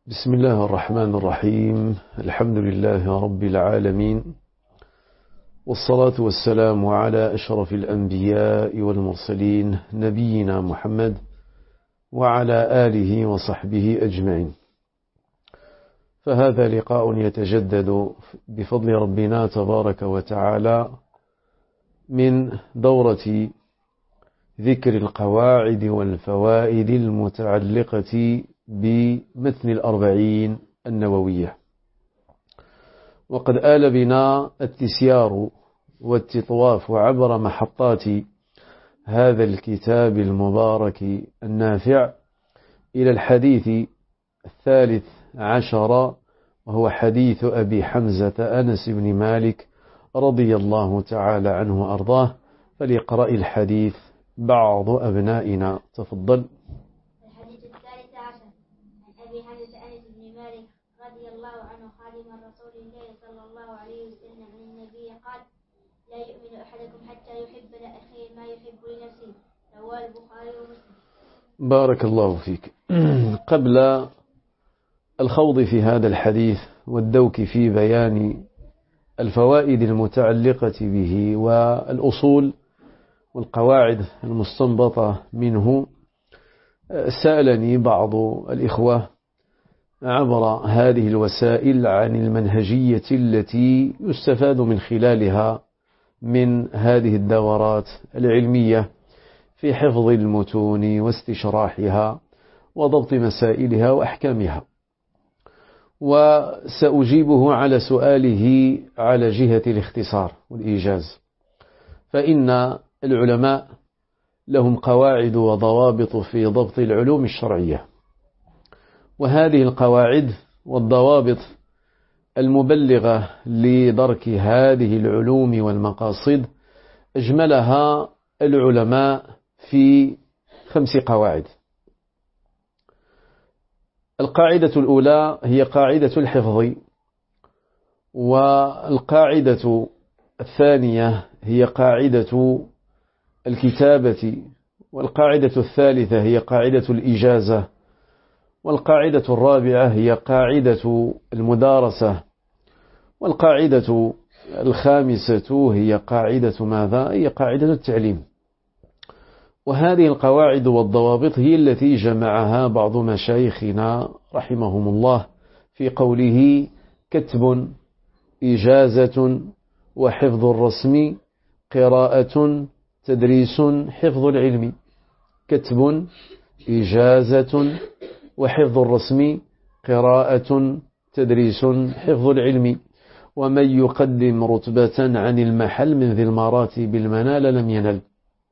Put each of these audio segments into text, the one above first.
بسم الله الرحمن الرحيم. الحمد لله رب العالمين، والصلاة والسلام على أشرف الأنبياء والمرسلين نبينا محمد وعلى آله وصحبه أجمعين. فهذا لقاء يتجدد بفضل ربنا تبارك وتعالى من دورة ذكر القواعد والفوائد المتعلقة بمتن الأربعين النووية. وقد آل بنا التسيار والتطواف عبر محطات هذا الكتاب المبارك النافع إلى الحديث 13، وهو حديث أبي حمزة أنس بن مالك رضي الله تعالى عنه وأرضاه. فليقرأ الحديث بعض أبنائنا. تفضل. الحديث 13 عن أبي حمزة أنس بن مالك رضي الله عنه خادم رسول الله صلى الله عليه وسلم عن النبي قال: لا يؤمن أحدكم حتى يحب لأخيه ما يحب لنفسه. رواه البخاري ومسلم. بارك الله فيك. قبل الخوض في هذا الحديث والدوك في بيان الفوائد المتعلقة به والأصول والقواعد المستنبطة منه، سألني بعض الإخوة عبر هذه الوسائل عن المنهجية التي يستفاد من خلالها من هذه الدورات العلمية في حفظ المتون واستشراحها وضبط مسائلها وأحكامها. وسأجيبه على سؤاله على جهة الاختصار والإيجاز، فإن العلماء لهم قواعد وضوابط في ضبط العلوم الشرعية، وهذه القواعد والضوابط المبلغة لدرك هذه العلوم والمقاصد أجملها العلماء في 5 قواعد. القاعدة الأولى هي قاعدة الحفظ، والقاعدة الثانية هي قاعدة الكتابة، والقاعدة الثالثة هي قاعدة الإجازة، والقاعدة الرابعة هي قاعدة المدارسة، والقاعدة الخامسة هي قاعدة ماذا؟ هي قاعدة التعليم. وهذه القواعد والضوابط هي التي جمعها بعض مشايخنا رحمهم الله في قوله: كتب، إجازة، وحفظ الرسم، قراءة، تدريس، حفظ العلم. كتب، إجازة، وحفظ الرسم، قراءة، تدريس، حفظ العلم. ومن يقدم رتبة عن المحل من ذي المراتب المنال لم ينل.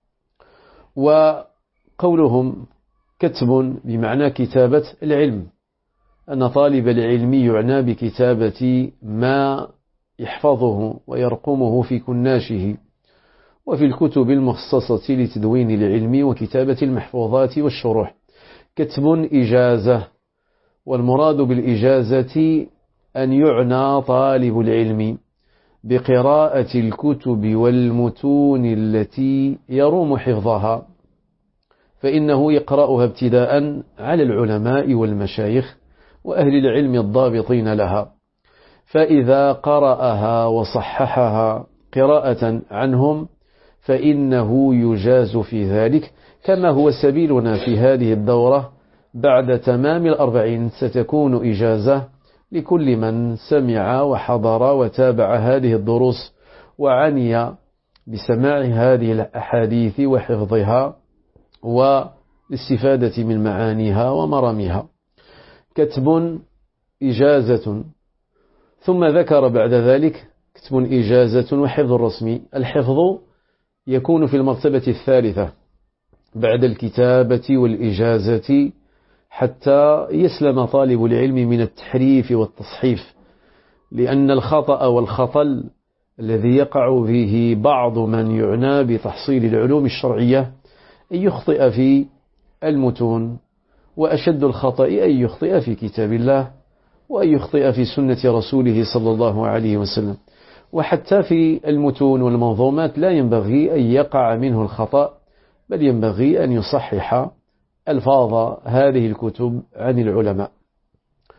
وقولهم كتب بمعنى كتابة العلم، أن طالب العلم يعنى بكتابة ما يحفظه ويرقمه في كناشه وفي الكتب المخصصة لتدوين العلم وكتابة المحفوظات والشروح. كتب إجازة، والمراد بالإجازة أن يعنى طالب العلم بقراءة الكتب والمتون التي يروم حفظها، فإنه يقرأها ابتداء على العلماء والمشايخ وأهل العلم الضابطين لها، فإذا قرأها وصححها قراءة عنهم فإنه يجاز في ذلك، كما هو سبيلنا في هذه الدورة. بعد تمام 40 ستكون إجازة لكل من سمع وحضر وتابع هذه الدروس وعني بسماع هذه الأحاديث وحفظها والاستفادة من معانيها ومرامها. كتب، إجازة. ثم ذكر بعد ذلك كتب، إجازة، وحفظ الرسم. الحفظ يكون في المرتبة الثالثة بعد الكتابة والإجازة، حتى يسلم طالب العلم من التحريف والتصحيف، لأن الخطأ والخطل الذي يقع فيه بعض من يعنى بتحصيل العلوم الشرعية أن يخطئ في المتون، وأشد الخطأ أن يخطئ في كتاب الله وأن يخطئ في سنة رسوله صلى الله عليه وسلم. وحتى في المتون والمنظومات لا ينبغي أن يقع منه الخطأ، بل ينبغي أن يصحح ألفاظ هذه الكتب عن العلماء.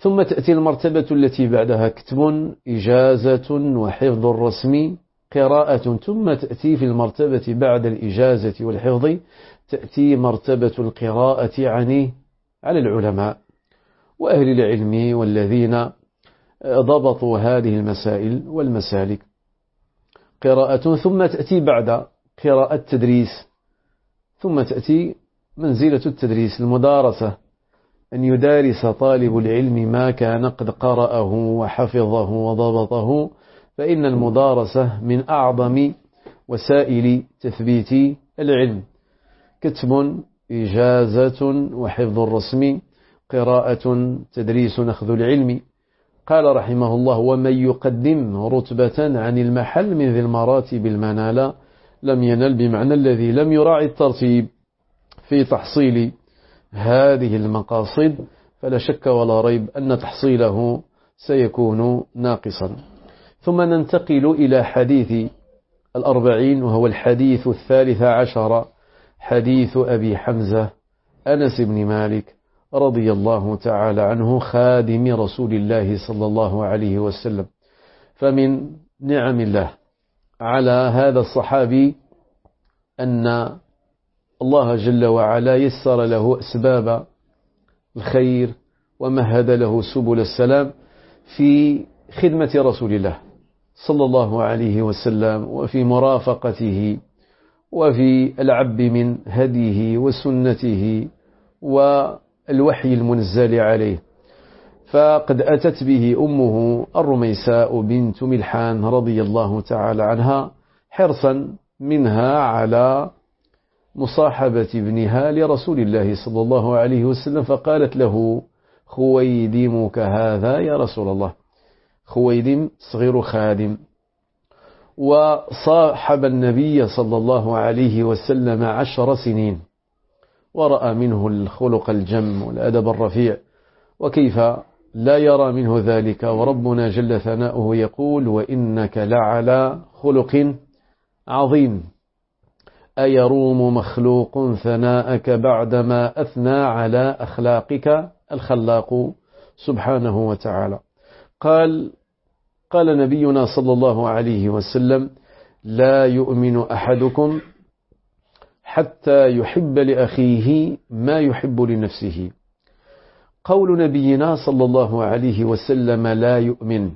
ثم تأتي المرتبة التي بعدها كتب إجازة وحفظ الرسم قراءة. ثم تأتي في المرتبة بعد الإجازة والحفظ تأتي مرتبة القراءة عن العلماء وأهل العلم والذين ضبطوا هذه المسائل والمسالك قراءة. ثم تأتي بعد قراءة تدريس، ثم تأتي منزلة التدريس المدارسة، أن يدارس طالب العلم ما كان قد قرأه وحفظه وضبطه، فإن المدارسة من أعظم وسائل تثبيت العلم. كتب إجازة وحفظ الرسم قراءة تدريس أخذ العلم. قال رحمه الله: ومن يقدم رتبة عن المحل من ذي المراتب المنال لم ينل، بمعنى الذي لم يراعي الترتيب في تحصيل هذه المقاصد فلا شك ولا ريب أن تحصيله سيكون ناقصا. ثم ننتقل إلى حديث 40 وهو الحديث 13، حديث أبي حمزة أنس بن مالك رضي الله تعالى عنه خادم رسول الله صلى الله عليه وسلم. فمن نعم الله على هذا الصحابي أن الله جل وعلا يسر له أسباب الخير ومهد له سبل السلام في خدمة رسول الله صلى الله عليه وسلم وفي مرافقته وفي العب من هديه وسنته والوحي المنزل عليه. فقد أتت به أمه الرميساء بنت ملحان رضي الله تعالى عنها حرصا منها على مصاحبة ابنها لرسول الله صلى الله عليه وسلم، فقالت له: خويدمك هذا يا رسول الله. خويدم صغير خادم، وصاحب النبي صلى الله عليه وسلم 10 سنين، ورأى منه الخلق الجم والأدب الرفيع، وكيف لا يرى منه ذلك وربنا جل ثناؤه يقول: وإنك لعلى خلق عظيم. أيروم مخلوق ثناءك بعدما أثنى على أخلاقك الخلاق سبحانه وتعالى. قال نبينا صلى الله عليه وسلم: لا يؤمن أحدكم حتى يحب لأخيه ما يحب لنفسه. قول نبينا صلى الله عليه وسلم لا يؤمن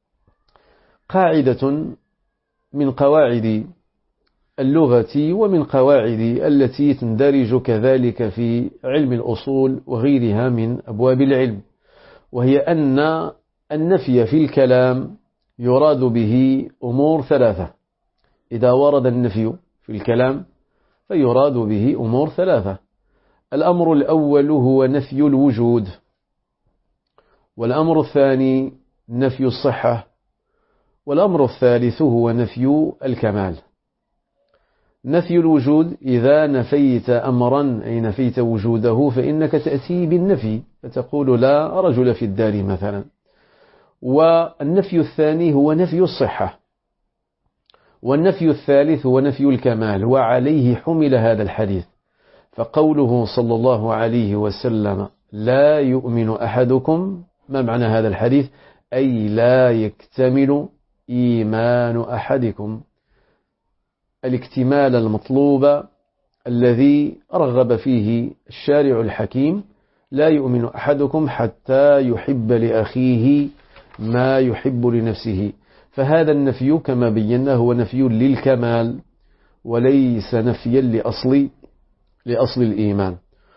قاعدة من قواعد اللغة ومن قواعد التي تندرج كذلك في علم الأصول وغيرها من أبواب العلم، وهي أن النفي في الكلام يراد به أمور 3. إذا ورد النفي في الكلام فيراد به أمور 3. الأمر الأول هو نفي الوجود، والأمر الثاني نفي الصحة، والأمر الثالث هو نفي الكمال. نفي الوجود: إذا نفيت أمرا أي نفيت وجوده فإنك تأتي بالنفي فتقول لا رجل في الدار مثلا. والنفي الثاني هو نفي الصحة، والنفي الثالث هو نفي الكمال، وعليه حمل هذا الحديث. فقوله صلى الله عليه وسلم لا يؤمن أحدكم، ما معنى هذا الحديث؟ أي لا يكتمل إيمان أحدكم، الاكتمال المطلوب الذي رغب فيه الشارع الحكيم. لا يؤمن أحدكم حتى يحب لأخيه ما يحب لنفسه. فهذا النفي كما بينا هو نفي للكمال وليس نفيا لأصل الإيمان.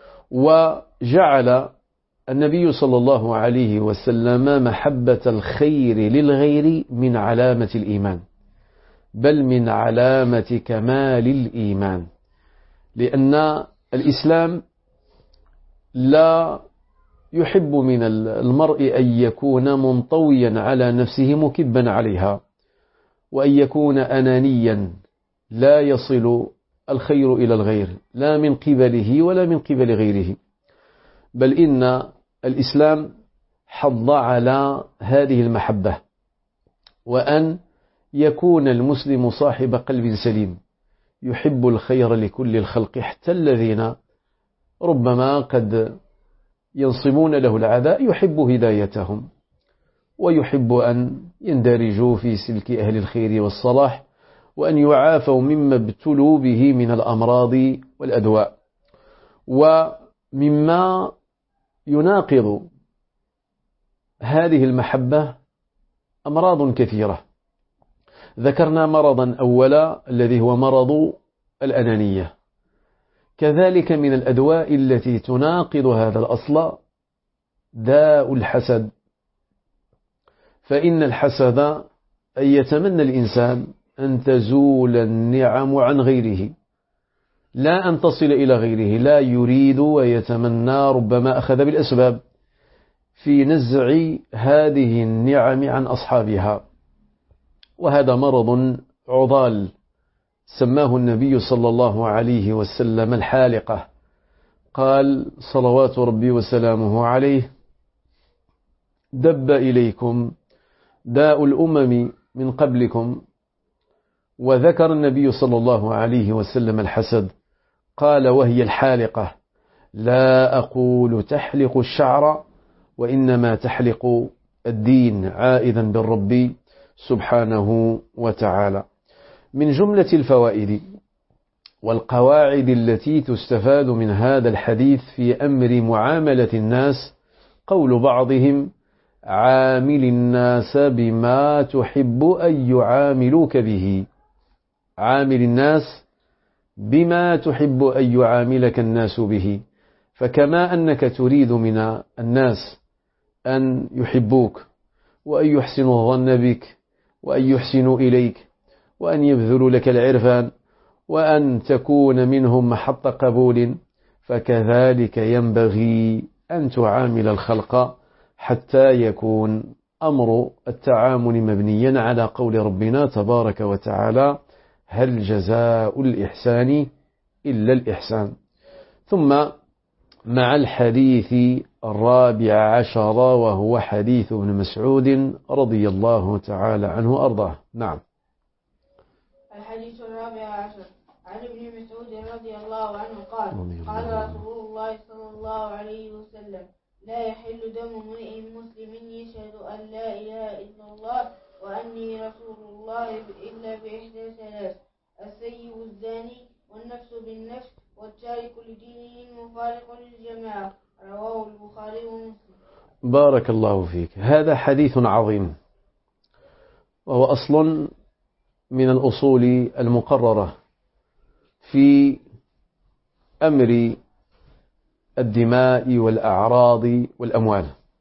وجعل النبي صلى الله عليه وسلم محبة الخير للغير من علامة الإيمان، بل من علامة كمال الإيمان، لأن الإسلام لا يحب من المرء أن يكون منطويا على نفسه مكبا عليها، وأن يكون أنانيا لا يصل الخير إلى الغير لا من قبله ولا من قبل غيره. بل إن الإسلام حض على هذه المحبة، وأن يكون المسلم صاحب قلب سليم يحب الخير لكل الخلق، حتى الذين ربما قد ينصبون له العداء يحب هدايتهم ويحب أن يندرجوا في سلك أهل الخير والصلاح وأن يعافوا مما ابتلوا به من الأمراض والأدواء. ومما يناقض هذه المحبة أمراض كثيرة. ذكرنا مرضا أولا الذي هو مرض الأنانية. كذلك من الأدواء التي تناقض هذا الأصل داء الحسد. فإن الحسد أن يتمنى الإنسان أن تزول النعم عن غيره، لا أن تصل إلى غيره، لا يريد ويتمنى، ربما أخذ بالأسباب في نزع هذه النعم عن أصحابها. وهذا مرض عضال سماه النبي صلى الله عليه وسلم الحالقة. قال صلوات ربي وسلامه عليه: دب إليكم داء الأمم من قبلكم. وذكر النبي صلى الله عليه وسلم الحسد، قال: وهي الحالقة، لا أقول تحلق الشعر وإنما تحلق الدين، عائدا بالرب سبحانه وتعالى. من جملة الفوائد والقواعد التي تستفاد من هذا الحديث في أمر معاملة الناس قول بعضهم: عامل الناس بما تحب أن يعاملوك به. عامل الناس بما تحب أن يعاملك الناس به. فكما أنك تريد من الناس أن يحبوك وأن يحسنوا الظن بك وأن يحسنوا إليك وأن يبذلوا لك العرفان وأن تكون منهم محط قبول، فكذلك ينبغي أن تعامل الخلق حتى يكون أمر التعامل مبنيا على قول ربنا تبارك وتعالى: هل جزاء الإحسان إلا الإحسان. ثم مع الحديث الرابع عشر، وهو حديث ابن مسعود رضي الله تعالى عنه أرضاه. نعم. الحديث الرابع عشر عن ابن مسعود رضي الله عنه قال: قال رسول الله صلى الله عليه وسلم: لا يحل دم امرئ مسلم يشهد أن لا إله إلا الله وأني رسول الله إلا بإحدى ثلاث: السيب الزاني، والنفس بالنفس، والتارك لدينه المفارق للجماعة. رواه البخاري ومسلم. بارك الله فيك. هذا حديث عظيم، وهو أصل من الأصول المقررة في أمر الدماء والأعراض والأموال.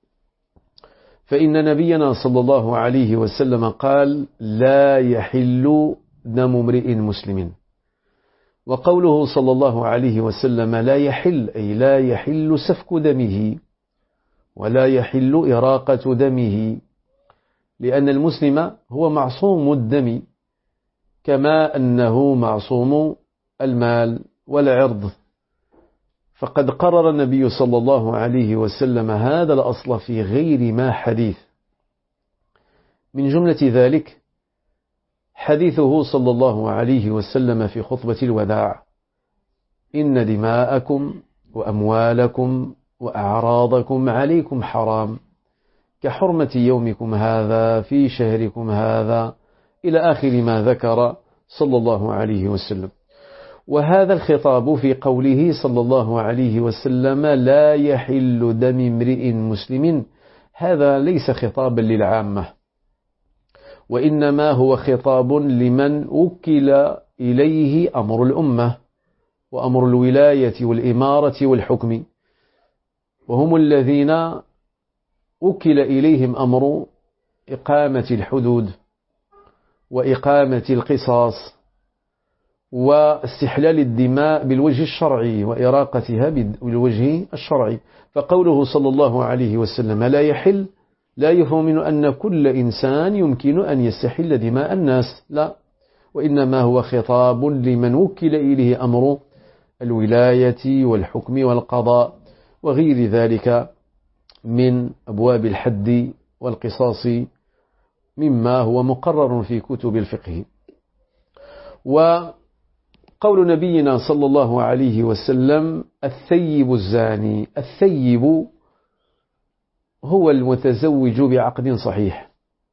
فإن نبينا صلى الله عليه وسلم قال: لا يحل دم امرئ مسلم. وقوله صلى الله عليه وسلم لا يحل، أي لا يحل سفك دمه ولا يحل إراقة دمه، لأن المسلم هو معصوم الدم كما أنه معصوم المال والعرض. فقد قرر النبي صلى الله عليه وسلم هذا الأصل في غير ما حديث. من جملة ذلك حديثه صلى الله عليه وسلم في خطبة الوداع: إن دماءكم وأموالكم وأعراضكم عليكم حرام كحرمة يومكم هذا في شهركم هذا، إلى آخر ما ذكر صلى الله عليه وسلم. وهذا الخطاب في قوله صلى الله عليه وسلم لا يحل دم امرئ مسلم، هذا ليس خطابا للعامة، وإنما هو خطاب لمن وكل إليه أمر الأمة وأمر الولاية والإمارة والحكم، وهم الذين وكل إليهم أمر إقامة الحدود وإقامة القصاص واستحلال الدماء بالوجه الشرعي وإراقتها بالوجه الشرعي. فقوله صلى الله عليه وسلم لا يحل لا يفهم منه أن كل إنسان يمكن أن يستحل دماء الناس، لا، وإنما هو خطاب لمن وكل إليه أمر الولاية والحكم والقضاء وغير ذلك من أبواب الحد والقصاص مما هو مقرر في كتب الفقه. وقول نبينا صلى الله عليه وسلم الثيب الزاني، الثيب هو المتزوج بعقد صحيح.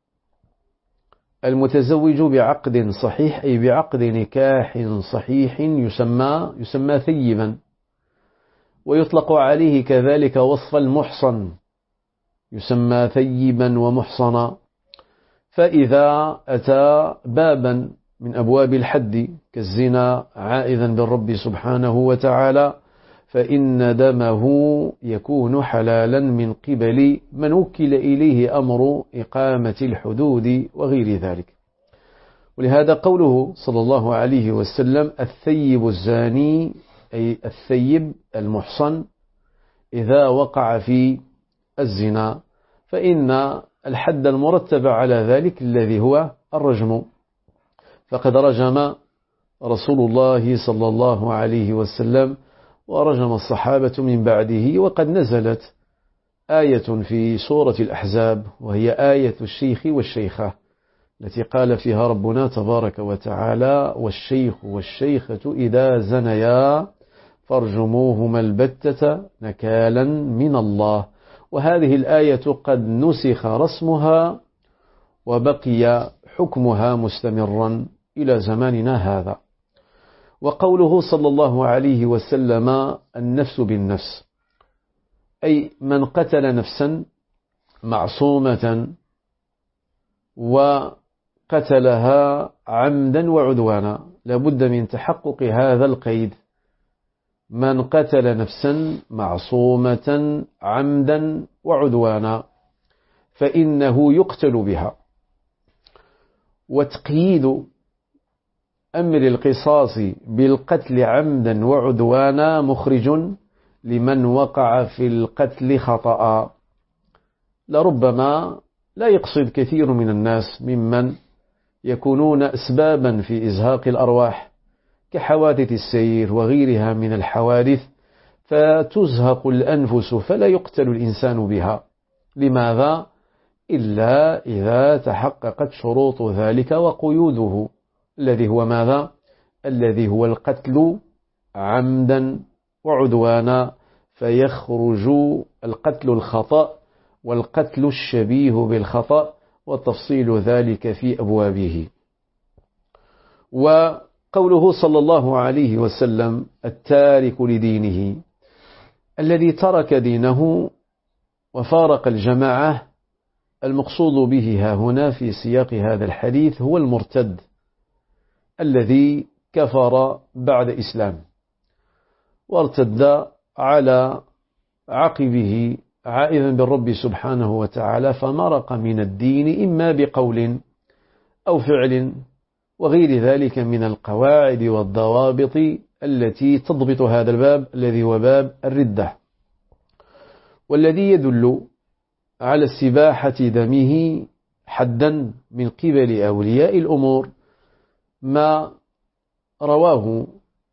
المتزوج بعقد صحيح أي بعقد نكاح صحيح يسمى ثيبا، ويطلق عليه كذلك وصف المحصن، يسمى ثيبا ومحصنا. فإذا أتى بابا من أبواب الحد كالزنا عائذا بالرب سبحانه وتعالى، فإن دمه يكون حلالا من قبل من وكل إليه أمر إقامة الحدود وغير ذلك. ولهذا قوله صلى الله عليه وسلم الثيب الزاني، أي الثيب المحصن إذا وقع في الزنا، فإن الحد المرتب على ذلك الذي هو الرجم. فقد رجم رسول الله صلى الله عليه وسلم ورجم الصحابة من بعده، وقد نزلت آية في سورة الأحزاب وهي آية الشيخ والشيخة التي قال فيها ربنا تبارك وتعالى والشيخ والشيخة إذا زنيا فارجموهما البتة نكالا من الله. وهذه الآية قد نسخ رسمها وبقي حكمها مستمرا إلى زماننا هذا. وقوله صلى الله عليه وسلم النفس بالنفس، أي من قتل نفسا معصومة وقتلها عمدا وعدوانا، لابد من تحقق هذا القيد، من قتل نفسا معصومة عمدا وعدوانا فإنه يقتل بها. وتقييد أمر القصاص بالقتل عمدا وعدوانا مخرج لمن وقع في القتل خطأ. لربما لا يقصد كثير من الناس ممن يكونون أسبابا في إزهاق الأرواح كحوادث السير وغيرها من الحوادث، فتزهق الأنفس فلا يقتل الإنسان بها. لماذا؟ إلا إذا تحققت شروط ذلك وقيوده، الذي هو ماذا؟ الذي هو القتل عمدا وعدوانا، فيخرج القتل الخطأ والقتل الشبيه بالخطأ، وتفصيل ذلك في أبوابه. وقوله صلى الله عليه وسلم التارك لدينه، الذي ترك دينه وفارق الجماعة، المقصود به ها هنا في سياق هذا الحديث هو المرتد الذي كفر بعد إسلام وارتد على عقبه عائذا بالرب سبحانه وتعالى، فمرق من الدين إما بقول أو فعل وغير ذلك من القواعد والضوابط التي تضبط هذا الباب الذي هو باب الردة. والذي يدل على استباحة دمه حدا من قبل أولياء الأمور ما رواه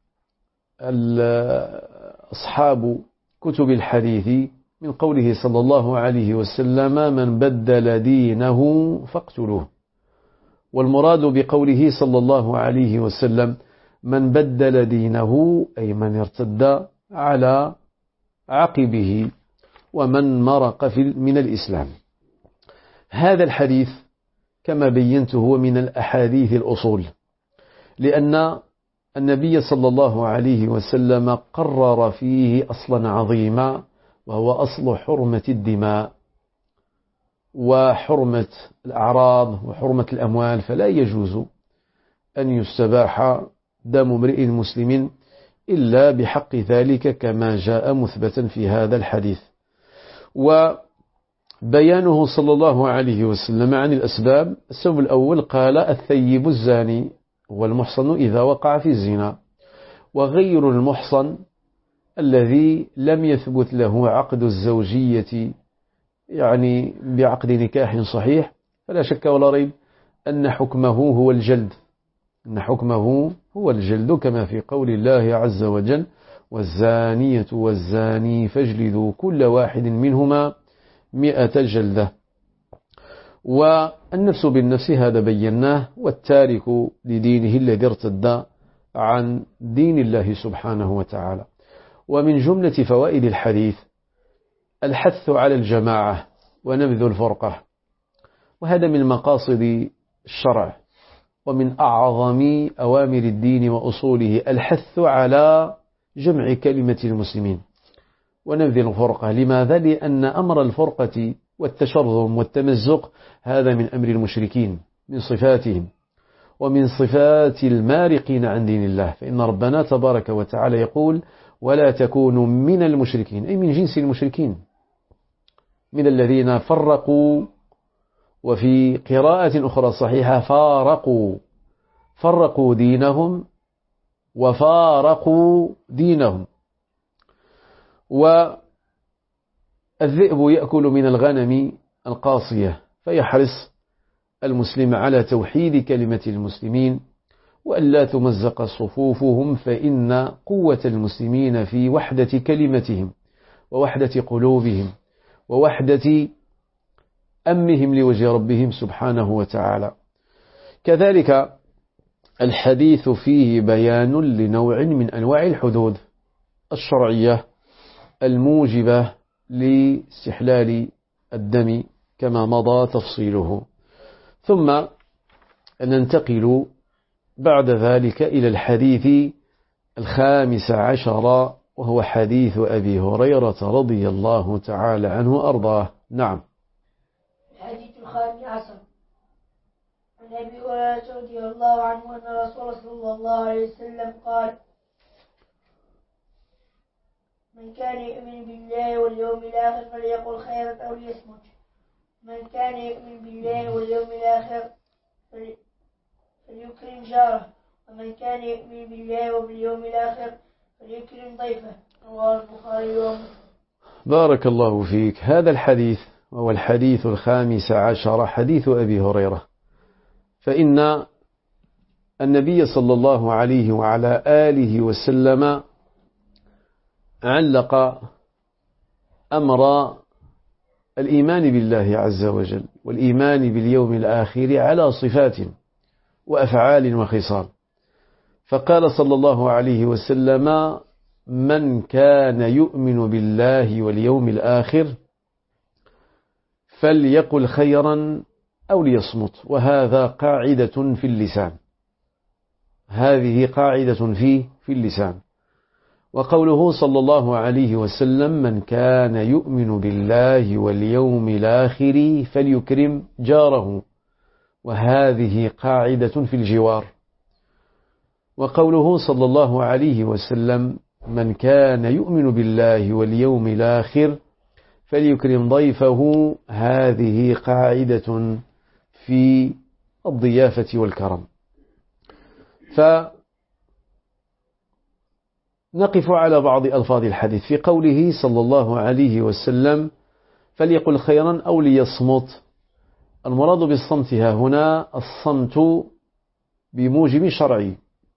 أصحاب كتب الحديث من قوله صلى الله عليه وسلم من بدل دينه فاقتلوه. والمراد بقوله صلى الله عليه وسلم من بدل دينه أي من ارتد على عقبه ومن مرق من الإسلام. هذا الحديث كما بينت هو من الأحاديث الأصول، لأن النبي صلى الله عليه وسلم قرر فيه أصلا عظيما، وهو أصل حرمة الدماء وحرمة الأعراض وحرمة الأموال، فلا يجوز أن يستباح دم امرئ مسلم إلا بحق ذلك كما جاء مثبتا في هذا الحديث. وبيانه صلى الله عليه وسلم عن الأسباب، السبب الأول قال الثيب الزاني هو المحصن إذا وقع في الزنا، وغير المحصن الذي لم يثبت له عقد الزوجية يعني بعقد نكاح صحيح، فلا شك ولا ريب أن حكمه هو الجلد، أن حكمه هو الجلد كما في قول الله عز وجل والزانية والزاني فاجلدوا كل واحد منهما 100 جلدة. والنفس بالنفس هذا بيناه، والتارك لدينه الذي ارتد عن دين الله سبحانه وتعالى. ومن جملة فوائد الحديث الحث على الجماعة ونبذ الفرقة. وهذا من مقاصد الشرع ومن أعظم أوامر الدين وأصوله الحث على جمع كلمة المسلمين ونبذ الفرقة. لماذا؟ لأن أمر الفرقة والتشرذم والتمزق هذا من أمر المشركين، من صفاتهم ومن صفات المارقين عن دين الله. فإن ربنا تبارك وتعالى يقول: ولا تكونوا من المشركين، أي من جنس المشركين، من الذين فرقوا. وفي قراءة أخرى صحيحة: فرقوا دينهم وفارقوا دينهم. والذئب يأكل من الغنم القاصية، فيحرص المسلم على توحيد كلمة المسلمين وألا تمزق صفوفهم، فإن قوة المسلمين في وحدة كلمتهم ووحدة قلوبهم ووحدة أمهم لوجه ربهم سبحانه وتعالى. كذلك الحديث فيه بيان لنوع من أنواع الحدود الشرعية الموجبة لاستحلال الدم كما مضى تفصيله. ثم ننتقل بعد ذلك إلى الحديث 15، وهو حديث أبي هريرة رضي الله تعالى عنه أرضاه. نعم. الحديث 15 عن أبي هريرة رضي الله عنه أن رسول صلى الله عليه وسلم قال: من كان يؤمن بالله واليوم الآخر فليقل خيرا أو ليصمت. من كان يؤمن بالله واليوم الآخر فليكرم جاره. ومن كان يؤمن بالله وباليوم الآخر فليكرم ضيفه. رواه البخاري ومسلم. بارك الله فيك. هذا الحديث وهو الحديث 15، حديث أبي هريرة. فإن النبي صلى الله عليه وعلى آله وسلم علق أمر الإيمان بالله عز وجل والإيمان باليوم الآخر على صفات وأفعال وخصال. فقال صلى الله عليه وسلم: من كان يؤمن بالله واليوم الآخر فليقل خيرا أو ليصمت. وهذا قاعدة في اللسان، هذه قاعدة في اللسان. وقوله صلى الله عليه وسلم: من كان يؤمن بالله واليوم الآخر فليكرم جاره، وهذه قاعدة في الجوار. وقوله صلى الله عليه وسلم: من كان يؤمن بالله واليوم الآخر فليكرم ضيفه، هذه قاعدة في الضيافة والكرم. فنقف على بعض ألفاظ الحديث. في قوله صلى الله عليه وسلم: فليقل خيرا أو ليصمت، المراد بالصمت ها هنا الصمت بموجب شرعي.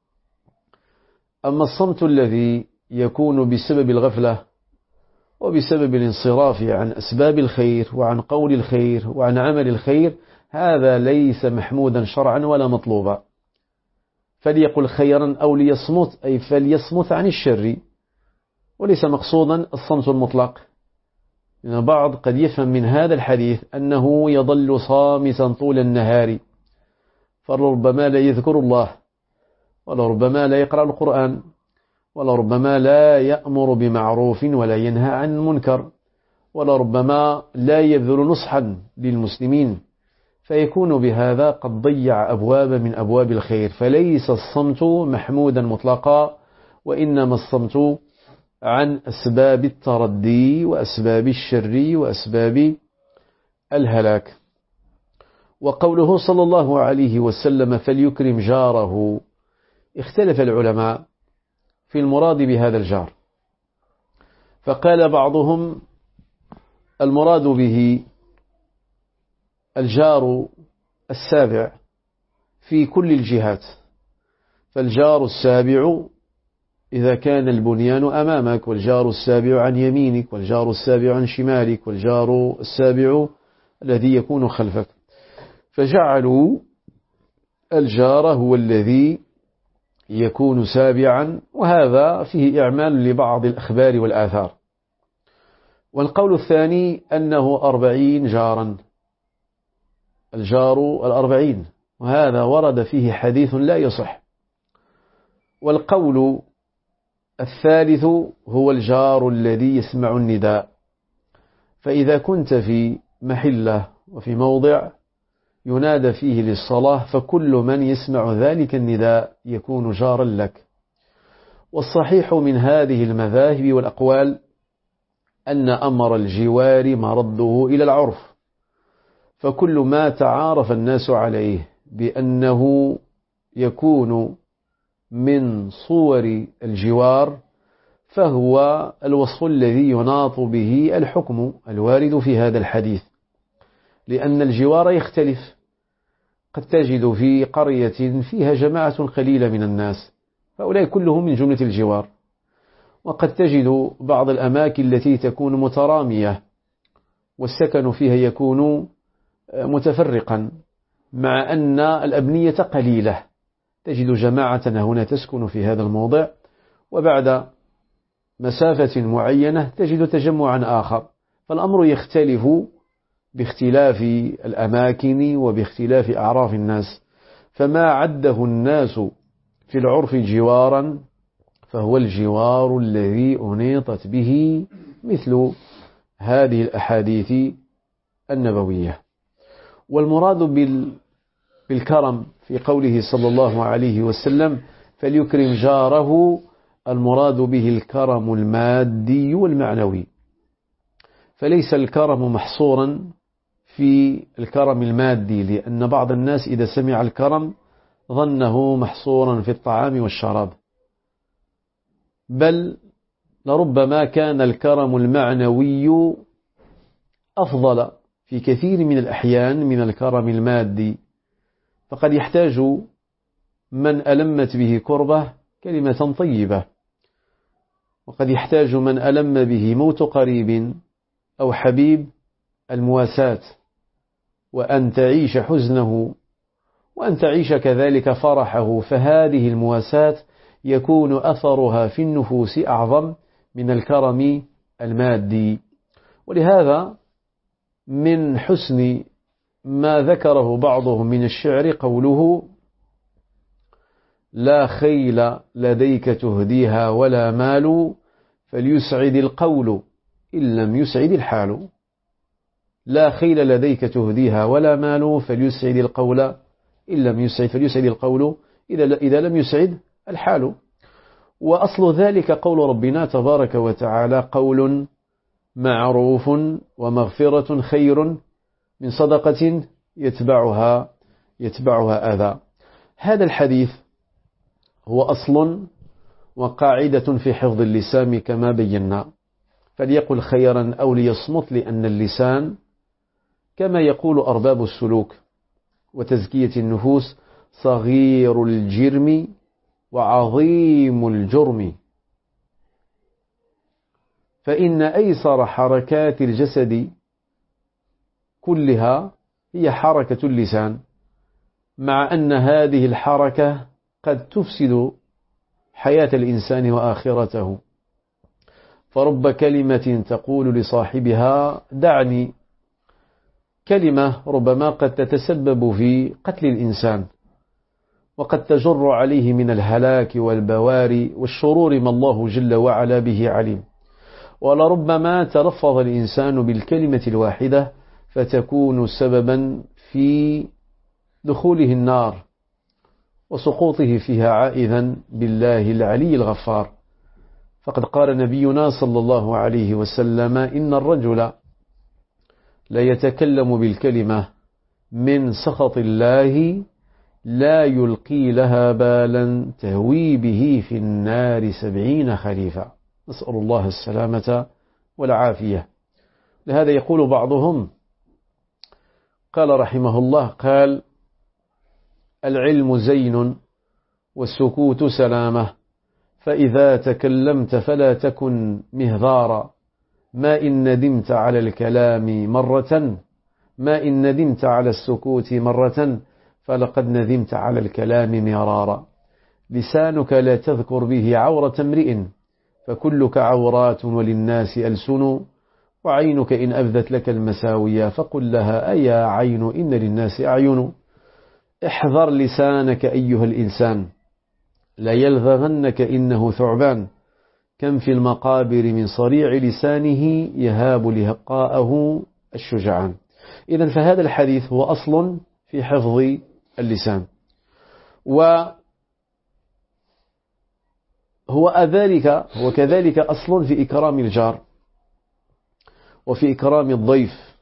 أما الصمت الذي يكون بسبب الغفلة وبسبب الانصراف عن أسباب الخير وعن قول الخير وعن عمل الخير، هذا ليس محمودا شرعا ولا مطلوبا. فليقل خيرا أو ليصمت، أي فليصمت عن الشر، وليس مقصودا الصمت المطلق. لأن بعض قد يفهم من هذا الحديث أنه يظل صامتا طول النهار، فربما لا يذكر الله، ولربما لا يقرأ القرآن، ولربما لا يأمر بمعروف ولا ينهى عن المنكر، ولربما لا يبذل نصحا للمسلمين، فيكون بهذا قد ضيع أبواب من أبواب الخير. فليس الصمت محمودا مطلقا، وإنما الصمت عن أسباب التردي وأسباب الشر وأسباب الهلاك. وقوله صلى الله عليه وسلم: فليكرم جاره، اختلف العلماء في المراد بهذا الجار. فقال بعضهم: المراد به الجار السابع في كل الجهات. فالجار السابع إذا كان البنيان أمامك، والجار السابع عن يمينك، والجار السابع عن شمالك، والجار السابع الذي يكون خلفك. فجعلوا الجار هو الذي يكون سابعا، وهذا فيه إعمال لبعض الأخبار والآثار. والقول الثاني أنه 40 جارا، الجار 40، وهذا ورد فيه حديث لا يصح. والقول الثالث هو الجار الذي يسمع النداء، فإذا كنت في محلة وفي موضع ينادى فيه للصلاة فكل من يسمع ذلك النداء يكون جارا لك. والصحيح من هذه المذاهب والأقوال أن أمر الجوار مرده إلى العرف، فكل ما تعارف الناس عليه بأنه يكون من صور الجوار فهو الوصف الذي يناط به الحكم الوارد في هذا الحديث، لأن الجوار يختلف. قد تجد في قرية فيها جماعة قليلة من الناس، فأولئك كلهم من جملة الجوار. وقد تجد بعض الأماكن التي تكون مترامية والسكن فيها يكون متفرقا، مع أن الأبنية قليلة، تجد جماعة هنا تسكن في هذا الموضع، وبعد مسافة معينة تجد تجمعا آخر، فالأمر يختلف باختلاف الأماكن وباختلاف أعراف الناس. فما عده الناس في العرف جوارا فهو الجوار الذي أنيطت به مثل هذه الأحاديث النبوية. والمراد بالكرم في قوله صلى الله عليه وسلم فليكرم جاره، المراد به الكرم المادي والمعنوي، فليس الكرم محصورا في الكرم المادي، لأن بعض الناس إذا سمع الكرم ظنه محصورا في الطعام والشراب، بل لربما كان الكرم المعنوي أفضل في كثير من الأحيان من الكرم المادي. فقد يحتاج من ألمت به كربة كلمة طيبة، وقد يحتاج من ألم به موت قريب أو حبيب المواساة، وأن تعيش حزنه وأن تعيش كذلك فرحه، فهذه المواساة يكون أثرها في النفوس أعظم من الكرم المادي. ولهذا من حسن ما ذكره بعضهم من الشعر قوله لا خيل لديك تهديها ولا مال فليسعد القول إن لم يسعد الحال. لا خيل لديك تهديها ولا مال فليسعد القول إن لم يسعد، فليسعد القول إذا لم يسعد الحال. وأصل ذلك قول ربنا تبارك وتعالى قول معروف ومغفرة خير من صدقة يتبعها أذى. هذا الحديث هو أصل وقاعدة في حفظ اللسان كما بينا، فليقل خيرا أو ليصمت، لأن اللسان كما يقول أرباب السلوك وتزكية النفوس صغير الجرم وعظيم الجرم، فإن أيسر حركات الجسد كلها هي حركة اللسان، مع أن هذه الحركة قد تفسد حياة الإنسان وآخرته. فرب كلمة تقول لصاحبها دعني، كلمة ربما قد تتسبب في قتل الإنسان، وقد تجر عليه من الهلاك والبوار والشرور ما الله جل وعلا به عليم. ولربما تلفظ الإنسان بالكلمة الواحدة فتكون سببا في دخوله النار وسقوطه فيها عائذا بالله العلي الغفار. فقد قال نبينا صلى الله عليه وسلم إن الرجل لا يتكلم بالكلمة من سخط الله لا يلقي لها بالا تهوي به في النار 70 خريفا. نسأل الله السلامة والعافية. لهذا يقول بعضهم قال رحمه الله قال العلم زين والسكوت سلامة، فإذا تكلمت فلا تكن مهذارا، ما إن ندمت على الكلام مرة، ما إن ندمت على السكوت مرة، فلقد ندمت على الكلام مرارا. لسانك لا تذكر به عورة امرئ، فكلك عورات وللناس ألسن، وعينك إن أبدت لك المساوية فقل لها أيا عين إن للناس أعين. احذر لسانك أيها الإنسان لا يلغغنك إنه ثعبان، كم في المقابر من صريع لسانه يهاب لهقاءه الشجعان. إذن فهذا الحديث هو أصل في حفظ اللسان، وهو كذلك أصل في إكرام الجار وفي إكرام الضيف.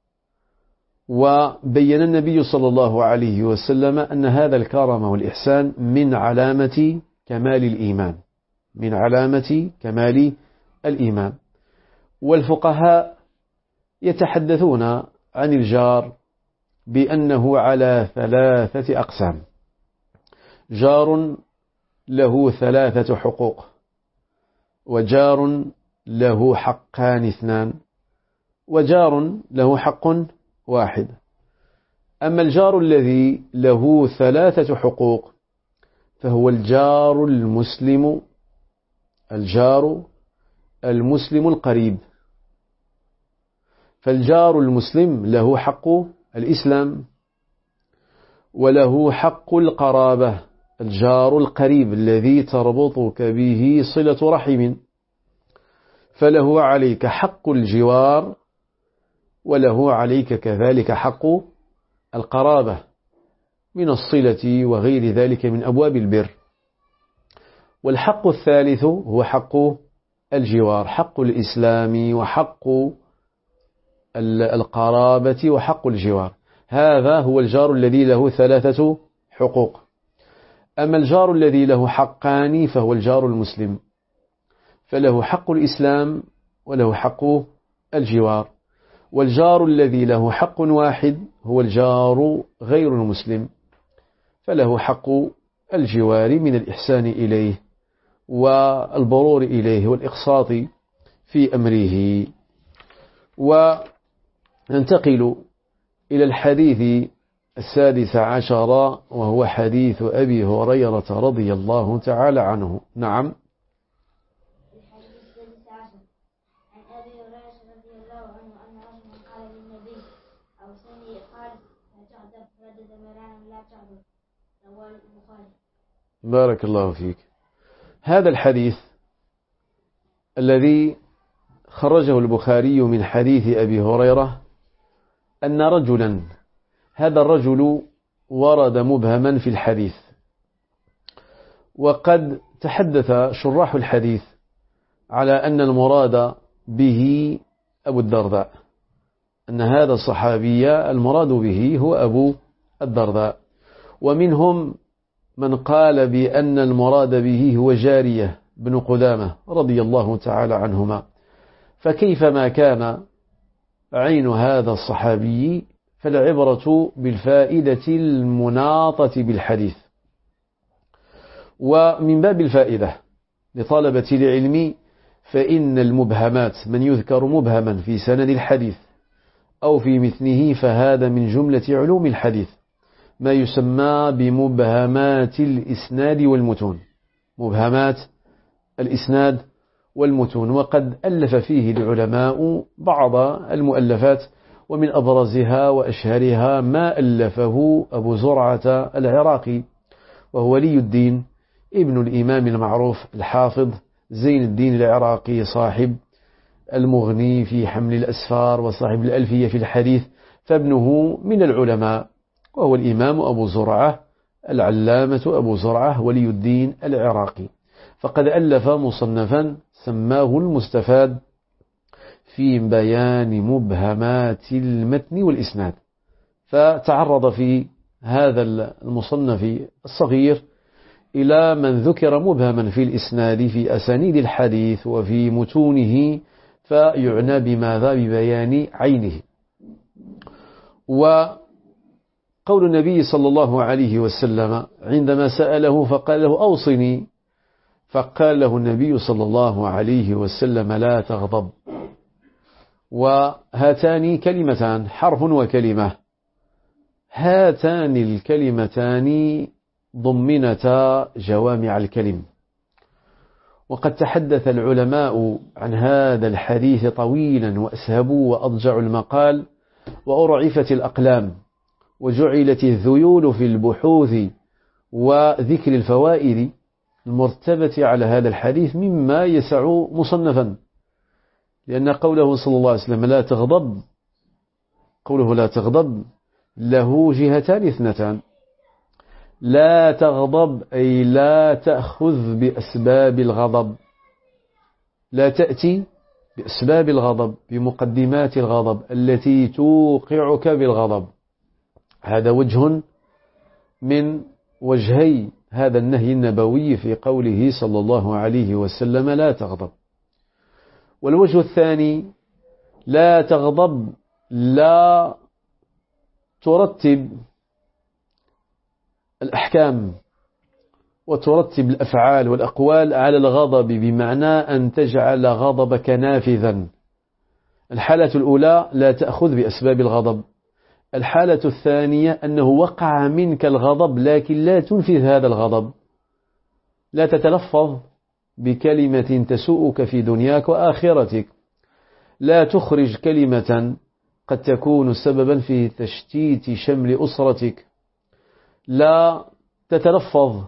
وبين النبي صلى الله عليه وسلم أن هذا الكرم والإحسان من علامة كمال الإيمان، من علامة كمال الإيمان. والفقهاء يتحدثون عن الجار بأنه على 3 أقسام: جار له 3 حقوق، وجار له حقان 2، وجار له حق 1. أما الجار الذي له 3 حقوق فهو الجار المسلم القريب. فالجار المسلم له حق الإسلام وله حق القرابة، الجار القريب الذي تربطك به صلة رحم، فله عليك حق الجوار وله عليك كذلك حق القرابة من الصلة وغير ذلك من أبواب البر. والحق الثالث هو حق الجوار، حق الإسلام وحق القرابة وحق الجوار. هذا هو الجار الذي له 3 حقوق. أما الجار الذي له حقان فهو الجار المسلم، فله حق الإسلام وله حق الجوار. والجار الذي له حق 1 هو الجار غير المسلم، فله حق الجوار من الإحسان إليه والبرور إليه والإقساط في أمره. وننتقل إلى الحديث 16 وهو حديث أبي هريرة رضي الله تعالى عنه. نعم. الحديث 16 عن أبي هريرة رضي الله عنه أن رجلا قال للنبي أوصني، قال لا تغضب، ردد مرارا لا تغضب، رواه البخاري. بارك الله فيك. هذا الحديث الذي خرجه البخاري من حديث أبي هريرة أن رجلا، هذا الرجل ورد مبهما في الحديث، وقد تحدث شراح الحديث على أن المراد به أبو الدرداء، أن هذا الصحابي المراد به هو أبو الدرداء. ومنهم من قال بأن المراد به هو جارية بن قدامة رضي الله تعالى عنهما. فكيفما كان عين هذا الصحابي فالعبرة بالفائدة المناطة بالحديث. ومن باب الفائدة لطلبة العلم فإن المبهمات، من يذكر مبهما في سند الحديث أو في مثله، فهذا من جملة علوم الحديث ما يسمى بمبهمات الإسناد والمتون، مبهمات الإسناد والمتون. وقد ألف فيه العلماء بعض المؤلفات، ومن أبرزها وأشهرها ما ألفه أبو زرعة العراقي، وهو ولي الدين ابن الإمام المعروف الحافظ زين الدين العراقي، صاحب المغني في حمل الأسفار وصاحب الألفية في الحديث، فابنه من العلماء، وهو الإمام أبو زرعة العلامة أبو زرعة ولي الدين العراقي. فقد ألف مصنفا سماه المستفاد في بيان مبهمات المتن والإسناد. فتعرض في هذا المصنف الصغير إلى من ذكر مبهما في الإسناد في أسانيد الحديث وفي متونه، فيعنى بماذا؟ ببيان عينه. وقول النبي صلى الله عليه وسلم عندما سأله فقال له أوصني، فقال له النبي صلى الله عليه وسلم لا تغضب. وهاتان كلمتان، حرف وكلمة، هاتان الكلمتان ضمنتا جوامع الكلم، وقد تحدث العلماء عن هذا الحديث طويلا وأسهبوا وأضجعوا المقال وأرعفت الأقلام وجعلت الذيول في البحوث وذكر الفوائد المرتبة على هذا الحديث مما يسع مصنفا، لأن قوله صلى الله عليه وسلم لا تغضب، قوله لا تغضب له جهتان اثنتان. لا تغضب أي لا تأخذ بأسباب الغضب، لا تأتي بأسباب الغضب، بمقدمات الغضب التي توقعك بالغضب. هذا وجه من وجهي هذا النهي النبوي في قوله صلى الله عليه وسلم لا تغضب. والوجه الثاني لا تغضب لا ترتب الأحكام وترتب الأفعال والأقوال على الغضب، بمعنى أن تجعل غضبك نافذا. الحالة الأولى لا تأخذ بأسباب الغضب. الحالة الثانية أنه وقع منك الغضب لكن لا تنفذ هذا الغضب، لا تتلفظ بكلمة تسوءك في دنياك وآخرتك، لا تخرج كلمة قد تكون سببا في تشتيت شمل أسرتك، لا تتلفظ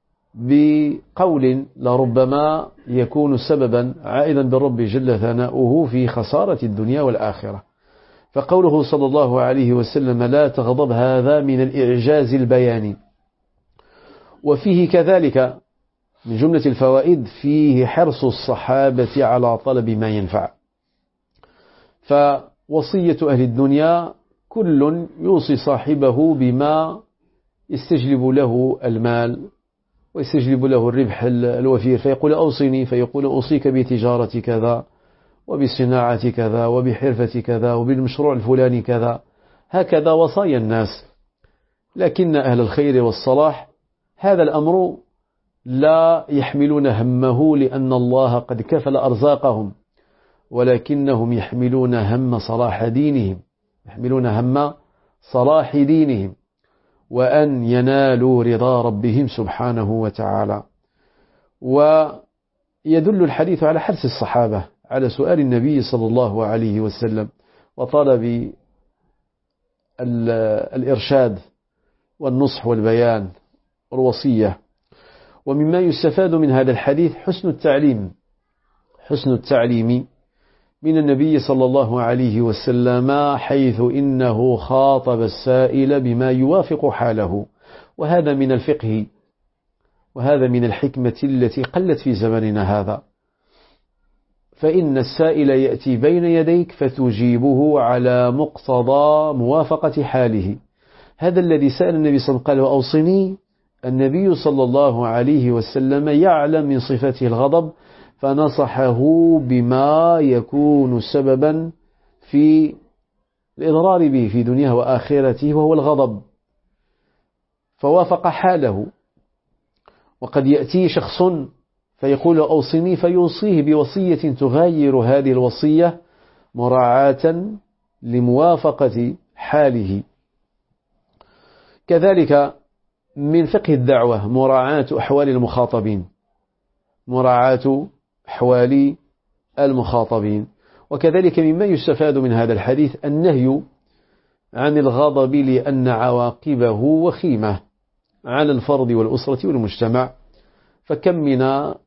بقول لربما يكون سببا عائدا بالرب جل ثناؤه في خسارة الدنيا والآخرة. فقوله صلى الله عليه وسلم لا تغضب هذا من الإعجاز البياني. وفيه كذلك من جملة الفوائد فيه حرص الصحابة على طلب ما ينفع. فوصية أهل الدنيا كل يوصي صاحبه بما يستجلب له المال ويستجلب له الربح الوفير، فيقول أوصني، فيقول أوصيك بتجارة كذا وبصناعة كذا وبحرفة كذا وبالمشروع الفلاني كذا. هكذا وصايا الناس. لكن أهل الخير والصلاح هذا الأمر لا يحملون همه، لأن الله قد كفل أرزاقهم، ولكنهم يحملون هم صلاح دينهم، يحملون هم صلاح دينهم وأن ينالوا رضا ربهم سبحانه وتعالى. ويدل الحديث على حرص الصحابة على سؤال النبي صلى الله عليه وسلم وطلب الإرشاد والنصح والبيان والوصية. ومما يستفاد من هذا الحديث حسن التعليم من النبي صلى الله عليه وسلم، حيث إنه خاطب السائل بما يوافق حاله. وهذا من الفقه وهذا من الحكمة التي قلت في زمننا هذا. فإن السائل يأتي بين يديك فتجيبه على مقتضى موافقة حاله. هذا الذي سأل النبي صلى الله عليه وسلم قال أوصني، النبي صلى الله عليه وسلم يعلم من صفته الغضب، فنصحه بما يكون سببا في الإضرار به في دنياه وآخرته، وهو الغضب، فوافق حاله. وقد يأتي شخص فيقول أوصني فيوصيه بوصية تغير هذه الوصية مراعاة لموافقة حاله. كذلك من فقه الدعوة مراعاة أحوال المخاطبين، مراعاة أحوال المخاطبين. وكذلك مما يستفاد من هذا الحديث النهي عن الغضب، لأن عواقبه وخيمة على الفرد والأسرة والمجتمع. فكم من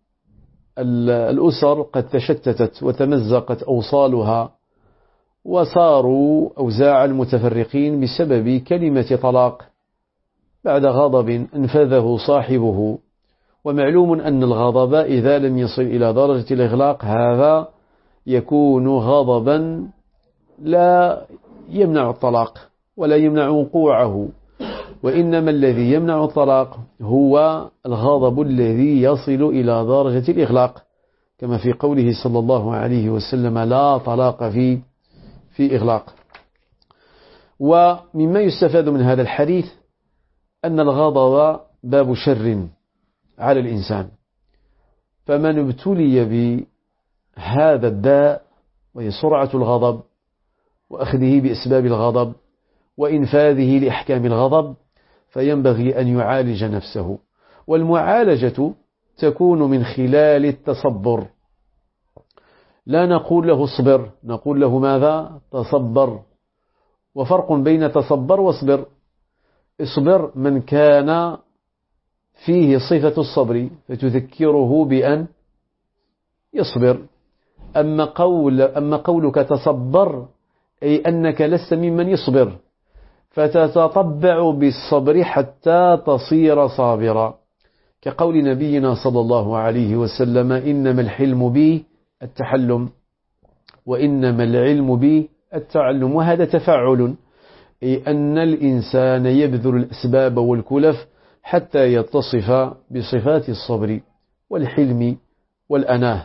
الأسر قد تشتتت وتمزقت أوصالها وصاروا أوزاع المتفرقين بسبب كلمة طلاق بعد غضب انفذه صاحبه. ومعلوم أن الغضب إذا لم يصل إلى درجة الإغلاق هذا يكون غضبا لا يمنع الطلاق ولا يمنع وقوعه، وإنما الذي يمنع الطلاق هو الغضب الذي يصل إلى درجة الإغلاق، كما في قوله صلى الله عليه وسلم لا طلاق في إغلاق. ومما يستفاد من هذا الحديث أن الغضب باب شر على الإنسان، فمن ابتلي بهذا الداء وهي سرعة الغضب وأخذه بأسباب الغضب وإنفاذه لأحكام الغضب فينبغي أن يعالج نفسه. والمعالجة تكون من خلال التصبر. لا نقول له اصبر، نقول له ماذا؟ تصبر. وفرق بين تصبر واصبر. اصبر من كان فيه صفة الصبر فتذكره بأن يصبر. أما قولك تصبر أي أنك لست ممن يصبر، فتتطبع بالصبر حتى تصير صابرا، كقول نبينا صلى الله عليه وسلم: إنما الحلم بي التحلم، وإنما العلم بي التعلم. وهذا تفعل، أي أن الإنسان يبذل الأسباب والكلف حتى يتصف بصفات الصبر والحلم والأناه.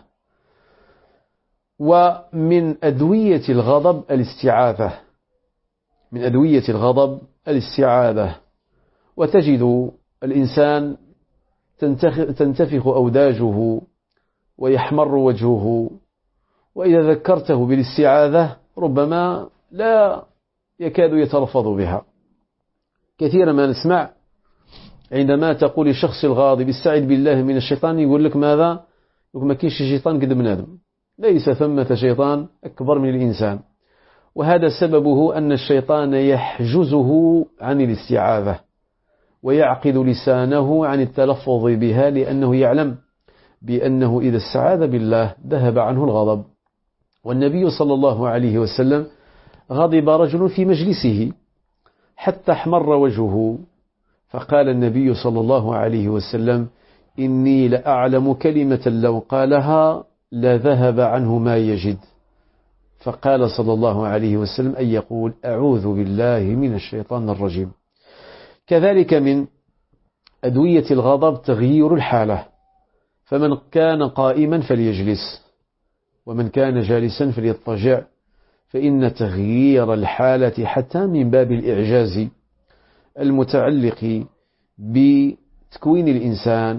ومن أدوية الغضب الاستعاذة، من أدوية الغضب الاستعاذة. وتجد الإنسان تنتفخ أوداجه ويحمر وجهه، وإذا ذكرته بالاستعاذة ربما لا يكاد يتلفظ بها. كثيرا ما نسمع عندما تقول للشخص الغاضب استعذ بالله من الشيطان، يقول لك ماذا؟ يقول ما كاينش شيطان قد بنادم، ليس ثمة شيطان أكبر من الإنسان. وهذا سببه أن الشيطان يحجزه عن الاستعاذة ويعقد لسانه عن التلفظ بها، لأنه يعلم بأنه إذا استعاذ بالله ذهب عنه الغضب. والنبي صلى الله عليه وسلم غضب رجل في مجلسه حتى احمر وجهه، فقال النبي صلى الله عليه وسلم: إني لأعلم كلمة لو قالها لذهب عنه ما يجد. فقال صلى الله عليه وسلم أن يقول: أعوذ بالله من الشيطان الرجيم. كذلك من أدوية الغضب تغيير الحالة، فمن كان قائما فليجلس، ومن كان جالسا فليضطجع، فإن تغيير الحالة حتى من باب الإعجاز المتعلق بتكوين الإنسان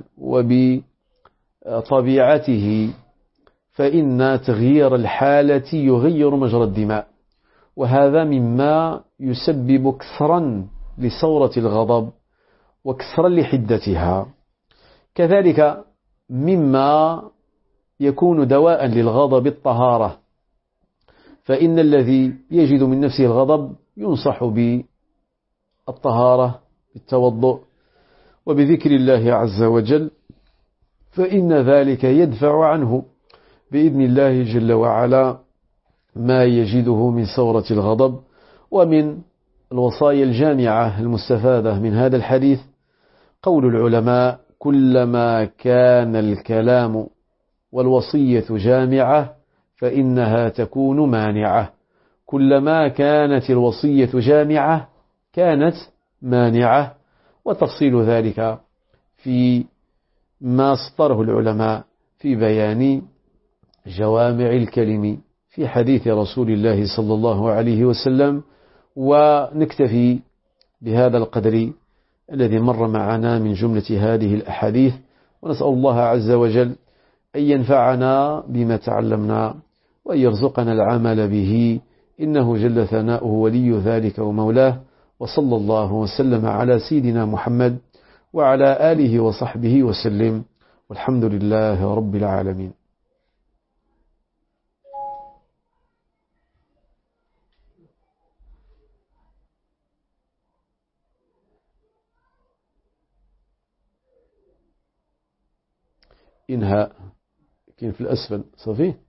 وبطبيعته، فإن تغيير الحالة يغير مجرى الدماء، وهذا مما يسبب كسرا لثورة الغضب وكسرا لحدتها. كذلك مما يكون دواء للغضب الطهارة، فإن الذي يجد من نفسه الغضب ينصح بالطهارة، بالتوضؤ وبذكر الله عز وجل، فإن ذلك يدفع عنه بإذن الله جل وعلا ما يجده من ثورة الغضب. ومن الوصايا الجامعة المستفادة من هذا الحديث قول العلماء: كلما كان الكلام والوصية جامعة فإنها تكون مانعة. كلما كانت الوصية جامعة كانت مانعة. وتفصيل ذلك في ما سطره العلماء في بيان جوامع الكلم في حديث رسول الله صلى الله عليه وسلم. ونكتفي بهذا القدر الذي مر معنا من جملة هذه الأحاديث، ونسأل الله عز وجل أن ينفعنا بما تعلمنا وأن يرزقنا العمل به، إنه جل ثناؤه ولي ذلك ومولاه. وصلى الله وسلم على سيدنا محمد وعلى آله وصحبه وسلم، والحمد لله رب العالمين. إنهاء كاين في الأسفل صافي.